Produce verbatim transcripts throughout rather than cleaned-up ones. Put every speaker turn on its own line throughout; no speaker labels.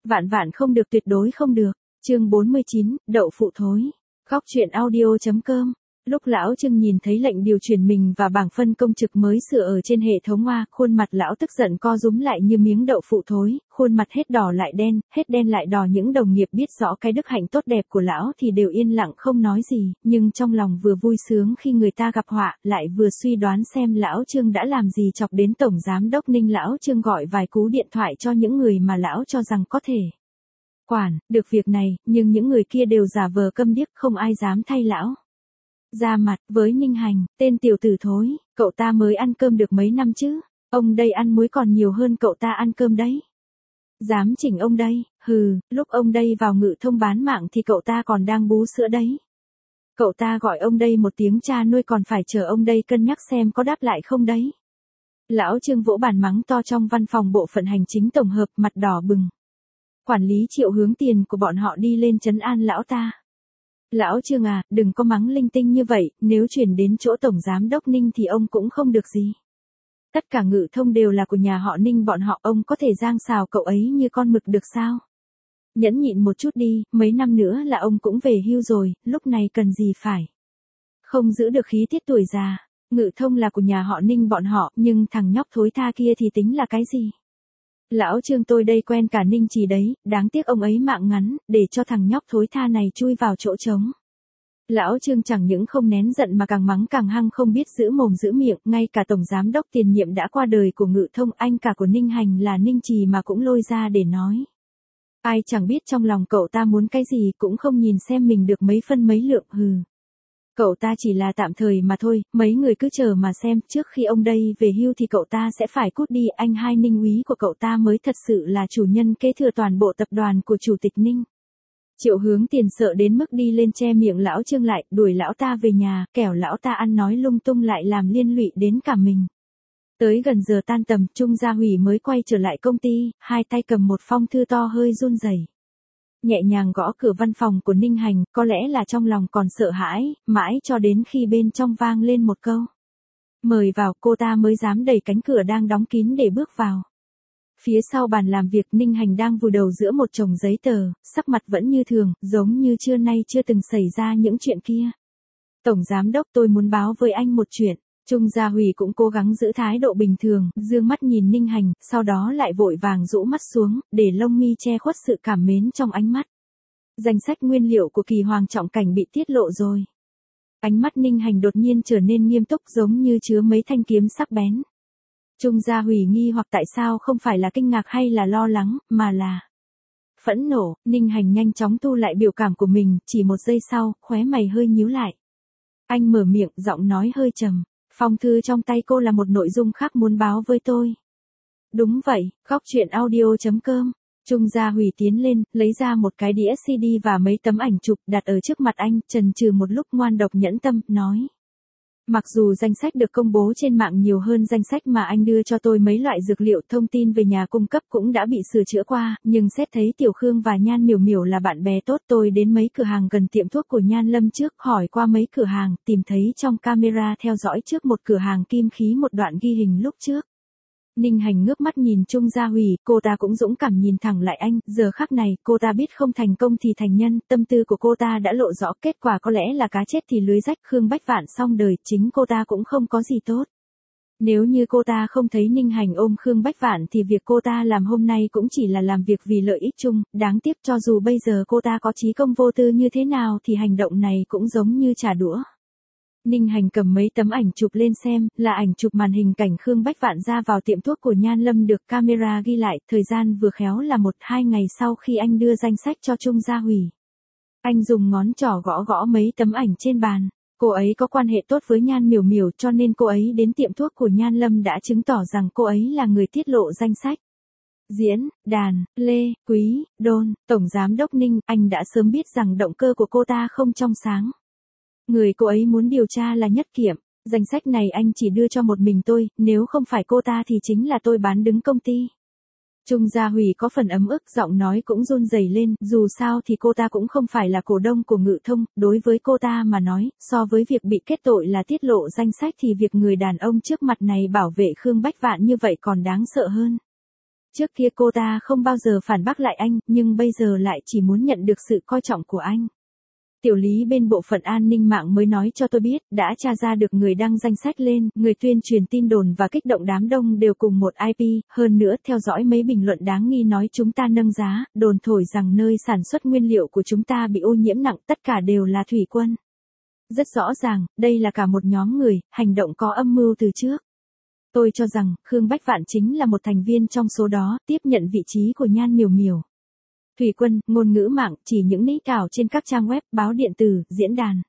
Vạn vạn không được, tuyệt đối không được. Chương bốn mươi chín, đậu phụ thối. Góc truyện audio chấm com. Lúc lão Trương nhìn thấy lệnh điều chuyển mình và bảng phân công trực mới sửa ở trên hệ thống Hoa, khuôn mặt lão tức giận co rúm lại như miếng đậu phụ thối, khuôn mặt hết đỏ lại đen, hết đen lại đỏ. Những đồng nghiệp biết rõ cái đức hạnh tốt đẹp của lão thì đều yên lặng không nói gì, nhưng trong lòng vừa vui sướng khi người ta gặp họa, lại vừa suy đoán xem lão Trương đã làm gì chọc đến tổng giám đốc Ninh. Lão Trương gọi vài cú điện thoại cho những người mà lão cho rằng có thể quản được việc này, nhưng những người kia đều giả vờ câm điếc, không ai dám thay lão ra mặt. Với Ninh Hành, tên tiểu tử thối, cậu ta mới ăn cơm được mấy năm chứ, ông đây ăn muối còn nhiều hơn cậu ta ăn cơm đấy. Dám chỉnh ông đây, hừ, lúc ông đây vào Ngự Thông bán mạng thì cậu ta còn đang bú sữa đấy. Cậu ta gọi ông đây một tiếng cha nuôi còn phải chờ ông đây cân nhắc xem có đáp lại không đấy. Lão Trương vỗ bàn mắng to trong văn phòng bộ phận hành chính tổng hợp, mặt đỏ bừng. Quản lý Triệu hướng tiền của bọn họ đi lên trấn an lão ta. Lão Trương à, đừng có mắng linh tinh như vậy, nếu chuyển đến chỗ tổng giám đốc Ninh thì ông cũng không được gì. Tất cả Ngự Thông đều là của nhà họ Ninh bọn họ, ông có thể giang xào cậu ấy như con mực được sao? Nhẫn nhịn một chút đi, mấy năm nữa là ông cũng về hưu rồi, lúc này cần gì phải không giữ được khí tiết tuổi già. Ngự Thông là của nhà họ Ninh bọn họ, nhưng thằng nhóc thối tha kia thì tính là cái gì? Lão Trương tôi đây quen cả Ninh Trì đấy, đáng tiếc ông ấy mạng ngắn, để cho thằng nhóc thối tha này chui vào chỗ trống. Lão Trương chẳng những không nén giận mà càng mắng càng hăng, không biết giữ mồm giữ miệng, ngay cả tổng giám đốc tiền nhiệm đã qua đời của Ngự Thông, anh cả của Ninh Hành là Ninh Trì mà cũng lôi ra để nói. Ai chẳng biết trong lòng cậu ta muốn cái gì, cũng không nhìn xem mình được mấy phân mấy lượng, hừ. Cậu ta chỉ là tạm thời mà thôi, mấy người cứ chờ mà xem, trước khi ông đây về hưu thì cậu ta sẽ phải cút đi. Anh hai Ninh úy của cậu ta mới thật sự là chủ nhân kế thừa toàn bộ tập đoàn của chủ tịch Ninh. Triệu hướng tiền sợ đến mức đi lên che miệng lão Trương lại, đuổi lão ta về nhà, kẻo lão ta ăn nói lung tung lại làm liên lụy đến cả mình. Tới gần giờ tan tầm, Trung Gia Hủy mới quay trở lại công ty, hai tay cầm một phong thư to hơi run rẩy. Nhẹ nhàng gõ cửa văn phòng của Ninh Hành, có lẽ là trong lòng còn sợ hãi, mãi cho đến khi bên trong vang lên một câu mời vào, cô ta mới dám đẩy cánh cửa đang đóng kín để bước vào. Phía sau bàn làm việc, Ninh Hành đang vùi đầu giữa một chồng giấy tờ, sắc mặt vẫn như thường, giống như trưa nay chưa từng xảy ra những chuyện kia. Tổng giám đốc, tôi muốn báo với anh một chuyện. Trung Gia Hủy cũng cố gắng giữ thái độ bình thường, dương mắt nhìn Ninh Hành, sau đó lại vội vàng rũ mắt xuống, để lông mi che khuất sự cảm mến trong ánh mắt. Danh sách nguyên liệu của Kỳ Hoàng Trọng Cảnh bị tiết lộ rồi. Ánh mắt Ninh Hành đột nhiên trở nên nghiêm túc, giống như chứa mấy thanh kiếm sắc bén. Trung Gia Hủy nghi hoặc tại sao không phải là kinh ngạc hay là lo lắng, mà là phẫn nộ. Ninh Hành nhanh chóng thu lại biểu cảm của mình, chỉ một giây sau, khóe mày hơi nhíu lại. Anh mở miệng, giọng nói hơi trầm. Phong thư trong tay cô là một nội dung khác muốn báo với tôi. Đúng vậy, góc truyện audio chấm com. Trung Gia Hủy tiến lên, lấy ra một cái đĩa xê đê và mấy tấm ảnh chụp, đặt ở trước mặt anh, chần chừ một lúc ngoan độc nhẫn tâm, nói. Mặc dù danh sách được công bố trên mạng nhiều hơn danh sách mà anh đưa cho tôi, mấy loại dược liệu, thông tin về nhà cung cấp cũng đã bị sửa chữa qua, nhưng xét thấy Tiểu Khương và Nhan Miểu Miểu là bạn bè tốt, tôi đến mấy cửa hàng gần tiệm thuốc của Nhan Lâm trước, hỏi qua mấy cửa hàng, tìm thấy trong camera theo dõi trước một cửa hàng kim khí một đoạn ghi hình lúc trước. Ninh Hành ngước mắt nhìn Trung Gia Hủy, cô ta cũng dũng cảm nhìn thẳng lại anh, giờ khắc này, cô ta biết không thành công thì thành nhân, tâm tư của cô ta đã lộ rõ, kết quả có lẽ là cá chết thì lưới rách, Khương Bách Vạn xong đời, chính cô ta cũng không có gì tốt. Nếu như cô ta không thấy Ninh Hành ôm Khương Bách Vạn thì việc cô ta làm hôm nay cũng chỉ là làm việc vì lợi ích chung, đáng tiếc cho dù bây giờ cô ta có chí công vô tư như thế nào thì hành động này cũng giống như trả đũa. Ninh Hành cầm mấy tấm ảnh chụp lên xem, là ảnh chụp màn hình cảnh Khương Bách Vạn ra vào tiệm thuốc của Nhan Lâm được camera ghi lại, thời gian vừa khéo là một hai ngày sau khi anh đưa danh sách cho Trung Gia Hủy. Anh dùng ngón trỏ gõ gõ mấy tấm ảnh trên bàn. Cô ấy có quan hệ tốt với Nhan Miểu Miểu cho nên cô ấy đến tiệm thuốc của Nhan Lâm đã chứng tỏ rằng cô ấy là người tiết lộ danh sách. Diễn, Đàn, Lê, Quý, Đôn, Tổng Giám đốc Ninh, anh đã sớm biết rằng động cơ của cô ta không trong sáng. Người cô ấy muốn điều tra là Nhất Kiệm, danh sách này anh chỉ đưa cho một mình tôi, nếu không phải cô ta thì chính là tôi bán đứng công ty. Trung Gia Hủy có phần ấm ức, giọng nói cũng run rẩy lên, dù sao thì cô ta cũng không phải là cổ đông của Ngự Thông, đối với cô ta mà nói, so với việc bị kết tội là tiết lộ danh sách thì việc người đàn ông trước mặt này bảo vệ Khương Bách Vạn như vậy còn đáng sợ hơn. Trước kia cô ta không bao giờ phản bác lại anh, nhưng bây giờ lại chỉ muốn nhận được sự coi trọng của anh. Tiểu lý bên bộ phận an ninh mạng mới nói cho tôi biết, đã tra ra được người đăng danh sách lên, người tuyên truyền tin đồn và kích động đám đông đều cùng một i pê, hơn nữa theo dõi mấy bình luận đáng nghi nói chúng ta nâng giá, đồn thổi rằng nơi sản xuất nguyên liệu của chúng ta bị ô nhiễm nặng, tất cả đều là thủy quân. Rất rõ ràng, đây là cả một nhóm người, hành động có âm mưu từ trước. Tôi cho rằng, Khương Bách Vạn chính là một thành viên trong số đó, tiếp nhận vị trí của Nhan Miểu Miểu. Thủy quân, ngôn ngữ mạng, chỉ những nick ảo trên các trang web, báo điện tử, diễn đàn.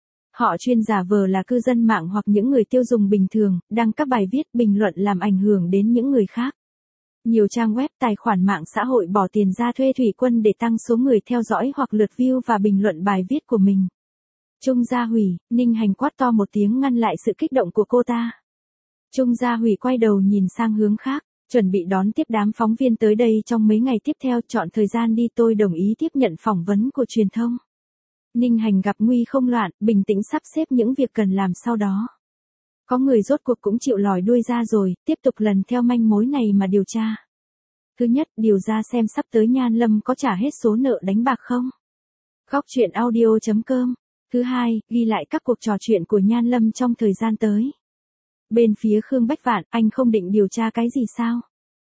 Họ chuyên giả vờ là cư dân mạng hoặc những người tiêu dùng bình thường, đăng các bài viết, bình luận làm ảnh hưởng đến những người khác. Nhiều trang web, tài khoản mạng xã hội bỏ tiền ra thuê thủy quân để tăng số người theo dõi hoặc lượt view và bình luận bài viết của mình. Trung Gia Hủy, Ninh Hành quát to một tiếng ngăn lại sự kích động của cô ta. Trung Gia Hủy quay đầu nhìn sang hướng khác, chuẩn bị đón tiếp đám phóng viên tới đây trong mấy ngày tiếp theo, chọn thời gian đi, tôi đồng ý tiếp nhận phỏng vấn của truyền thông. Ninh Hành gặp nguy không loạn, bình tĩnh sắp xếp những việc cần làm sau đó. Có người rốt cuộc cũng chịu lòi đuôi ra rồi, tiếp tục lần theo manh mối này mà điều tra. Thứ nhất, điều ra xem sắp tới Nhan Lâm có trả hết số nợ đánh bạc không. Góc truyện audio chấm com. Thứ hai, ghi lại các cuộc trò chuyện của Nhan Lâm trong thời gian tới. Bên phía Khương Bách Vạn, anh không định điều tra cái gì sao?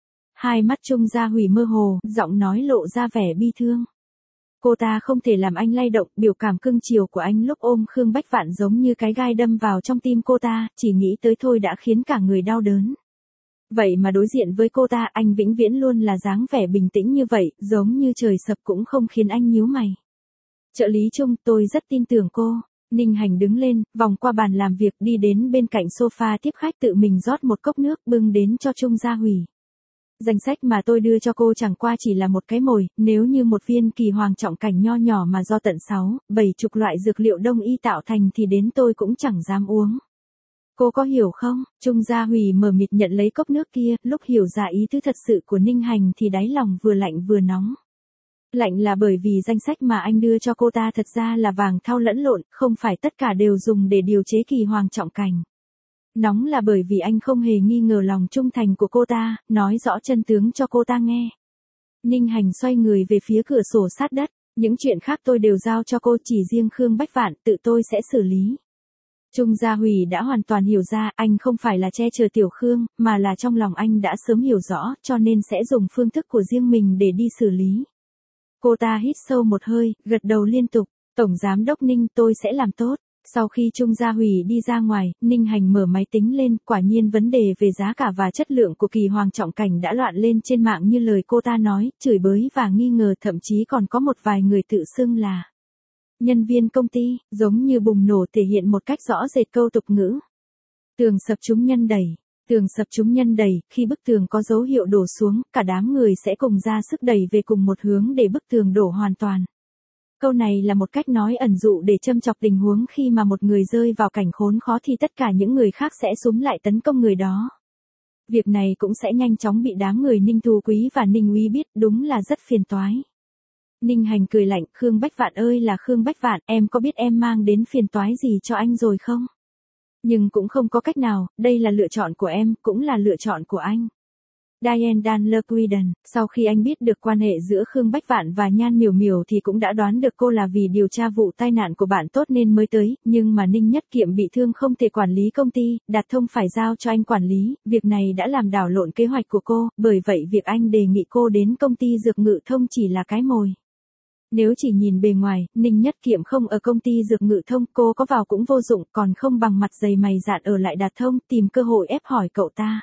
Hai mắt Trung Gia Hủy mơ hồ, giọng nói lộ ra vẻ bi thương. Cô ta không thể làm anh lay động, biểu cảm cưng chiều của anh lúc ôm Khương Bách Vạn giống như cái gai đâm vào trong tim cô ta, chỉ nghĩ tới thôi đã khiến cả người đau đớn. Vậy mà đối diện với cô ta, anh vĩnh viễn luôn là dáng vẻ bình tĩnh như vậy, giống như trời sập cũng không khiến anh nhíu mày. Trợ lý Trung, tôi rất tin tưởng cô. Ninh Hành đứng lên, vòng qua bàn làm việc, đi đến bên cạnh sofa tiếp khách, tự mình rót một cốc nước bưng đến cho Trung Gia Hủy. Danh sách mà tôi đưa cho cô chẳng qua chỉ là một cái mồi, nếu như một viên kỳ hoàng trọng cảnh nho nhỏ mà do tận sáu, bảy chục loại dược liệu đông y tạo thành thì đến tôi cũng chẳng dám uống. Cô có hiểu không? Trung Gia Hủy mờ mịt nhận lấy cốc nước kia, lúc hiểu ra ý tứ thật sự của Ninh Hành thì đáy lòng vừa lạnh vừa nóng. Lạnh là bởi vì danh sách mà anh đưa cho cô ta thật ra là vàng thau lẫn lộn, không phải tất cả đều dùng để điều chế kỳ hoàng trọng cảnh. Nóng là bởi vì anh không hề nghi ngờ lòng trung thành của cô ta, nói rõ chân tướng cho cô ta nghe. Ninh Hành xoay người về phía cửa sổ sát đất, những chuyện khác tôi đều giao cho cô, chỉ riêng Khương Bách Vạn tự tôi sẽ xử lý. Trung Gia Hủy đã hoàn toàn hiểu ra, anh không phải là che chở Tiểu Khương, mà là trong lòng anh đã sớm hiểu rõ, cho nên sẽ dùng phương thức của riêng mình để đi xử lý. Cô ta hít sâu một hơi, gật đầu liên tục, Tổng Giám đốc Ninh, tôi sẽ làm tốt. Sau khi Trung Gia Hủy đi ra ngoài, Ninh Hành mở máy tính lên, quả nhiên vấn đề về giá cả và chất lượng của kỳ hoàng trọng cảnh đã loạn lên trên mạng như lời cô ta nói, chửi bới và nghi ngờ, thậm chí còn có một vài người tự xưng là nhân viên công ty, giống như bùng nổ thể hiện một cách rõ rệt câu tục ngữ. Tường sập chúng nhân đẩy. Tường sập chúng nhân đẩy, khi bức tường có dấu hiệu đổ xuống, cả đám người sẽ cùng ra sức đẩy về cùng một hướng để bức tường đổ hoàn toàn. Câu này là một cách nói ẩn dụ để châm chọc tình huống khi mà một người rơi vào cảnh khốn khó thì tất cả những người khác sẽ xúm lại tấn công người đó. Việc này cũng sẽ nhanh chóng bị đám người Ninh Tú Quý và Ninh Uy biết, đúng là rất phiền toái. Ninh Hành cười lạnh, Khương Bách Vạn ơi là Khương Bách Vạn, em có biết em mang đến phiền toái gì cho anh rồi không? Nhưng cũng không có cách nào, đây là lựa chọn của em, cũng là lựa chọn của anh. Diane Danler-Quiden, sau khi anh biết được quan hệ giữa Khương Bách Vạn và Nhan Miểu Miểu thì cũng đã đoán được cô là vì điều tra vụ tai nạn của bạn tốt nên mới tới, nhưng mà Ninh Nhất Kiệm bị thương không thể quản lý công ty, Đạt Thông phải giao cho anh quản lý, việc này đã làm đảo lộn kế hoạch của cô, bởi vậy việc anh đề nghị cô đến công ty Dược Ngự Thông chỉ là cái mồi. Nếu chỉ nhìn bề ngoài, Ninh Nhất Kiệm không ở công ty Dược Ngự Thông, cô có vào cũng vô dụng, còn không bằng mặt dày mày dạn ở lại Đạt Thông, tìm cơ hội ép hỏi cậu ta.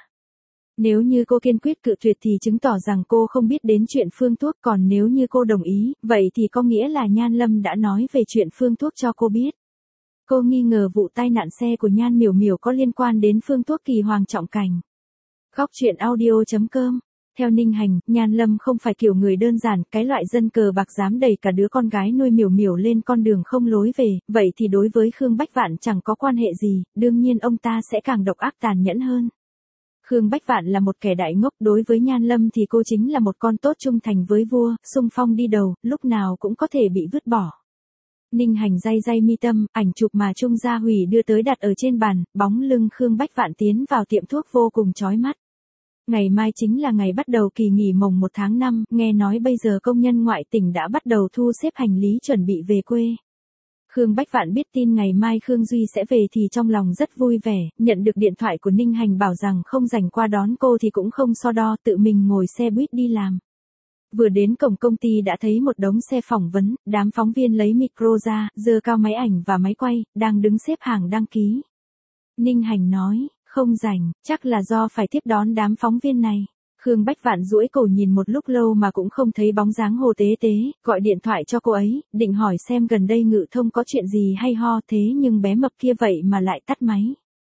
Nếu như cô kiên quyết cự tuyệt thì chứng tỏ rằng cô không biết đến chuyện phương thuốc, còn nếu như cô đồng ý, vậy thì có nghĩa là Nhan Lâm đã nói về chuyện phương thuốc cho cô biết. Cô nghi ngờ vụ tai nạn xe của Nhan Miểu Miểu có liên quan đến phương thuốc kỳ hoàng trọng cảnh. Góc truyện audio chấm com. Theo Ninh Hành, Nhan Lâm không phải kiểu người đơn giản, cái loại dân cờ bạc dám đẩy cả đứa con gái nuôi Miểu Miểu lên con đường không lối về, vậy thì đối với Khương Bách Vạn chẳng có quan hệ gì, đương nhiên ông ta sẽ càng độc ác tàn nhẫn hơn. Khương Bách Vạn là một kẻ đại ngốc, đối với Nhan Lâm thì cô chính là một con tốt trung thành với vua, xung phong đi đầu, lúc nào cũng có thể bị vứt bỏ. Ninh Hành day day mi tâm, ảnh chụp mà Trung Gia Hủy đưa tới đặt ở trên bàn, bóng lưng Khương Bách Vạn tiến vào tiệm thuốc vô cùng chói mắt. Ngày mai chính là ngày bắt đầu kỳ nghỉ mồng một tháng năm, nghe nói bây giờ công nhân ngoại tỉnh đã bắt đầu thu xếp hành lý chuẩn bị về quê. Khương Bách Vạn biết tin ngày mai Khương Duy sẽ về thì trong lòng rất vui vẻ, nhận được điện thoại của Ninh Hành bảo rằng không rảnh qua đón cô thì cũng không so đo, tự mình ngồi xe buýt đi làm. Vừa đến cổng công ty đã thấy một đống xe phỏng vấn, đám phóng viên lấy micro ra, giơ cao máy ảnh và máy quay, đang đứng xếp hàng đăng ký. Ninh Hành nói, không rảnh, chắc là do phải tiếp đón đám phóng viên này. Khương Bách Vạn duỗi cổ nhìn một lúc lâu mà cũng không thấy bóng dáng Hồ Tế Tế, gọi điện thoại cho cô ấy, định hỏi xem gần đây Ngự Thông có chuyện gì hay ho, thế nhưng bé mập kia vậy mà lại tắt máy.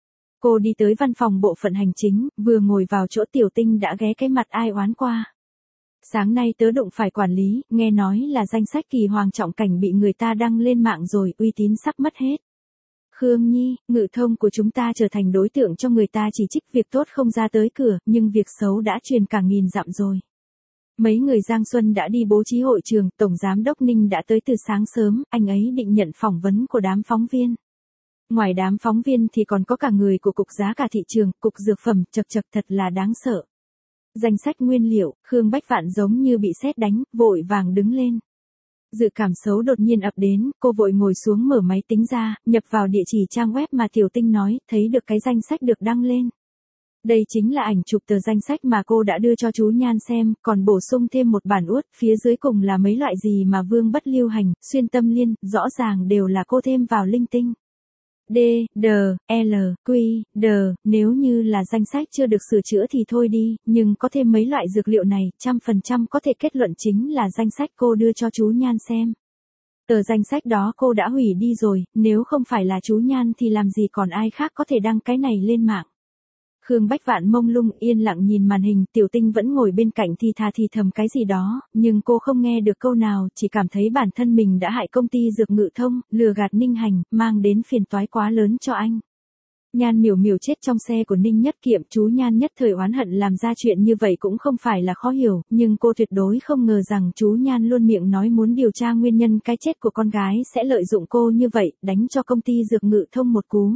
Cô đi tới văn phòng bộ phận hành chính, vừa ngồi vào chỗ Tiểu Tinh đã ghé cái mặt ai oán qua. Sáng nay tớ đụng phải quản lý, nghe nói là danh sách Kỳ Hoàng Trọng Cảnh bị người ta đăng lên mạng rồi, uy tín sắp mất hết. Khương Nhi, Ngự Thông của chúng ta trở thành đối tượng cho người ta chỉ trích, việc tốt không ra tới cửa, nhưng việc xấu đã truyền cả nghìn dặm rồi. Mấy người Giang Xuân đã đi bố trí hội trường, Tổng Giám đốc Ninh đã tới từ sáng sớm, anh ấy định nhận phỏng vấn của đám phóng viên. Ngoài đám phóng viên thì còn có cả người của Cục Giá cả Thị trường, Cục Dược phẩm, chật chật thật là đáng sợ. Danh sách nguyên liệu, Khương Bách Vạn giống như bị sét đánh, vội vàng đứng lên. Dự cảm xấu đột nhiên ập đến, cô vội ngồi xuống mở máy tính ra, nhập vào địa chỉ trang web mà Tiểu Tinh nói, thấy được cái danh sách được đăng lên. Đây chính là ảnh chụp tờ danh sách mà cô đã đưa cho chú Nhan xem, còn bổ sung thêm một bản uất, phía dưới cùng là mấy loại gì mà Vương Bất lưu hành, xuyên tâm liên, rõ ràng đều là cô thêm vào linh tinh. D, D, L, Q, D, nếu như là danh sách chưa được sửa chữa thì thôi đi, nhưng có thêm mấy loại dược liệu này, trăm phần trăm có thể kết luận chính là danh sách cô đưa cho chú Nhan xem. Tờ danh sách đó cô đã hủy đi rồi, nếu không phải là chú Nhan thì làm gì còn ai khác có thể đăng cái này lên mạng. Khương Bách Vạn mông lung yên lặng nhìn màn hình, Tiểu Tinh vẫn ngồi bên cạnh thì thà thì thầm cái gì đó, nhưng cô không nghe được câu nào, chỉ cảm thấy bản thân mình đã hại công ty dược Ngự Thông, lừa gạt Ninh Hành, mang đến phiền toái quá lớn cho anh. Nhan Miểu Miểu chết trong xe của Ninh Nhất Kiệm, chú Nhan nhất thời oán hận làm ra chuyện như vậy cũng không phải là khó hiểu, nhưng cô tuyệt đối không ngờ rằng chú Nhan luôn miệng nói muốn điều tra nguyên nhân cái chết của con gái sẽ lợi dụng cô như vậy, đánh cho công ty dược Ngự Thông một cú.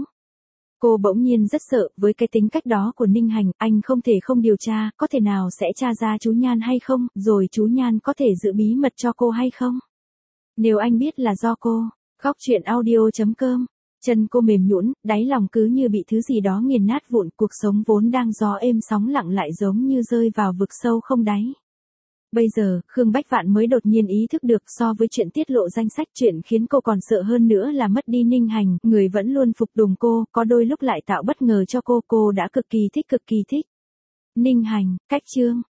Cô bỗng nhiên rất sợ, với cái tính cách đó của Ninh Hành, anh không thể không điều tra, có thể nào sẽ tra ra chú Nhan hay không, rồi chú Nhan có thể giữ bí mật cho cô hay không? Nếu anh biết là do cô, khóc chuyện audio chấm com, chân cô mềm nhũn, đáy lòng cứ như bị thứ gì đó nghiền nát vụn, cuộc sống vốn đang gió êm sóng lặng lại giống như rơi vào vực sâu không đáy. Bây giờ, Khương Bách Vạn mới đột nhiên ý thức được, so với chuyện tiết lộ danh sách, chuyện khiến cô còn sợ hơn nữa là mất đi Ninh Hành, người vẫn luôn phục tùng cô, có đôi lúc lại tạo bất ngờ cho cô, cô đã cực kỳ thích cực kỳ thích. Ninh Hành, cách chương.